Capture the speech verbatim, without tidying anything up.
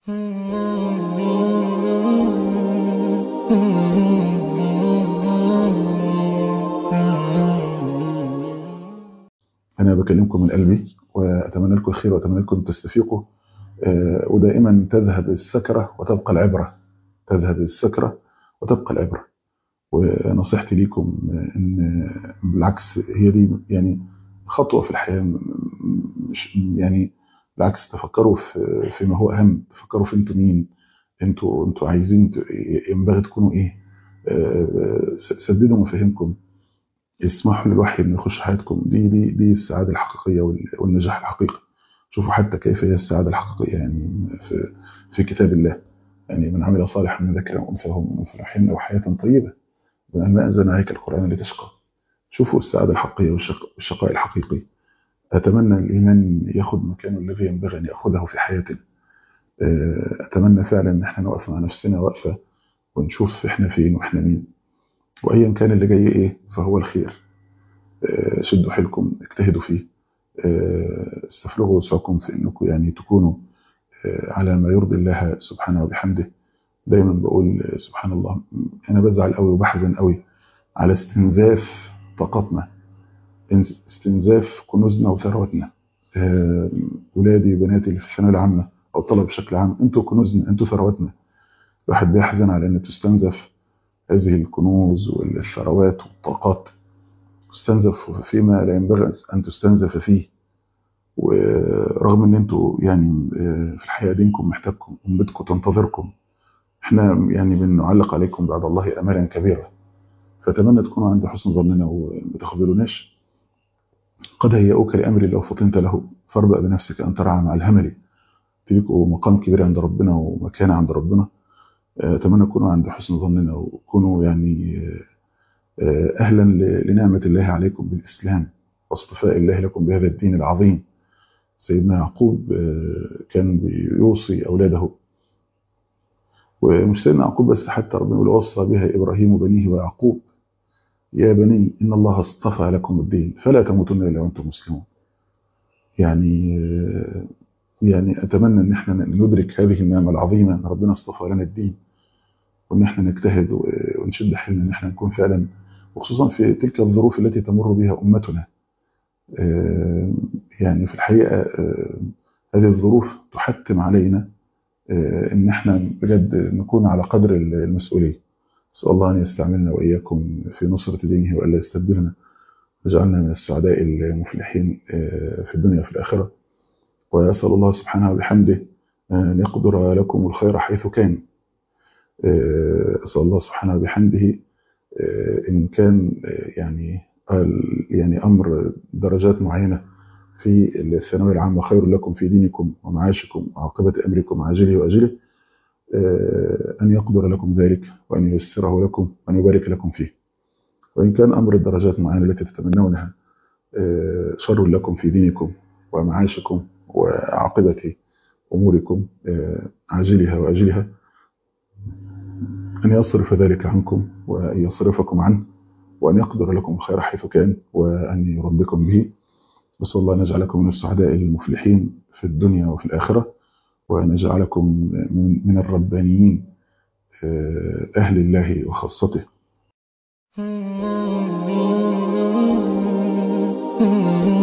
أنا بكلمكم من قلبي وأتمنى لكم الخير وأتمنى لكم تستفيقوا. ودائما تذهب السكرة وتبقى العبرة، تذهب السكرة وتبقى العبرة. ونصيحتي ليكم إن بالعكس هي دي يعني خطوة في الحياة، مش يعني بالعكس تفكروا في فيما هو أهم، تفكروا في أنتوا مين، أنتوا أنتوا عايزين ينبغي تكونوا إيه. سددوا مفاهيمكم، اسمحوا للوحي انه يخش حياتكم. دي دي دي السعاده الحقيقيه والنجاح الحقيقي. شوفوا حتى كيف هي السعاده الحقيقيه يعني في في كتاب الله. يعني من عمل صالحا من ذكر او انثى وهو فرحين له حياه طيبه وان ما انزلنا عليك القران لتشقى. شوفوا السعاده الحقيقيه والشقاء الحقيقي. اتمنى الايمان ياخذ مكانه الذي ينبغي ان ياخذه في حياتنا. اتمنى فعلا ان احنا نقف مع نفسنا وقفه ونشوف احنا فين واحنا مين، وايا كان اللي جاي ايه فهو الخير. شدوا حيلكم، اجتهدوا فيه، استفرغوا وسعكم في انكم يعني تكونوا على ما يرضي الله سبحانه وبحمده. دايما بقول سبحان الله، انا بزعل قوي وبحزن قوي على استنزاف طاقتنا، استنزاف كنوزنا وثروتنا. ولادي وبناتي اللي في الثانويه العامه او الطلبه بشكل عام، انتوا كنوزنا، انتوا ثروتنا. الواحد بيحزن على ان تستنزف هذه الكنوز والثروات والطاقات، تستنزف فيما لا ينبغي ان تستنزف فيه. ورغم ان انتوا يعني في الحقيقه دينكم محتاجكم، امتكم تنتظركم، احنا يعني بنعلق عليكم بعد الله امالا كبيره. فاتمنى تكونوا عند حسن ظننا وما تخذلوناش. قد هيئوك لامر لو فطنت له فاربأ بنفسك ان ترعى مع الهمل. تلكوا مقام كبير عند ربنا ومكانه عند ربنا. اتمنى تكونوا عند حسن ظننا وكونوا يعني اهلا لنعمه الله عليكم بالاسلام واصطفاء الله لكم بهذا الدين العظيم. سيدنا يعقوب كان بيوصي أولاده، ومش سيدنا يعقوب بس، حتى ربنا يقول وصى بها إبراهيم بنيه ويعقوب يا بني إن الله اصطفى لكم الدين فلا تموتن إلا وأنتم مسلمون. يعني يعني أتمنى إن احنا ندرك هذه النعمة العظيمة أن ربنا اصطفى لنا الدين، وإن احنا نجتهد ونشد حيلنا إن احنا نكون فعلا، وخصوصا في تلك الظروف التي تمر بها أمتنا. يعني في الحقيقة هذه الظروف تحتم علينا ان احنا بجد نكون على قدر المسؤوليه. اسال الله ان يستعملنا واياكم في نصره دينه والا يستبدلنا، ويجعلنا من السعداء المفلحين في الدنيا وفي الاخره. واسال الله سبحانه وبحمده ان يقدر لكم الخير حيث كان. اسال الله سبحانه وبحمده ان كان يعني يعني امر درجات معينه في الثانويه العامه خير لكم في دينكم ومعاشكم وعاقبه امركم عاجله واجله، أن يقدر لكم ذلك وأن ييسره لكم وأن يبارك لكم فيه. وإن كان أمر الدرجات المعينة التي تتمنونها شر لكم في دينكم ومعاشكم وعاقبة أموركم عاجلها وأجلها، أن يصرف ذلك عنكم وأن يصرفكم عنه، وأن يقدر لكم الخير حيث كان وأن يردكم به. نسأل الله أن يجعلكم من السعداء المفلحين في الدنيا وفي الآخرة، وأن يجعلكم من الربانيين أهل الله وخاصته.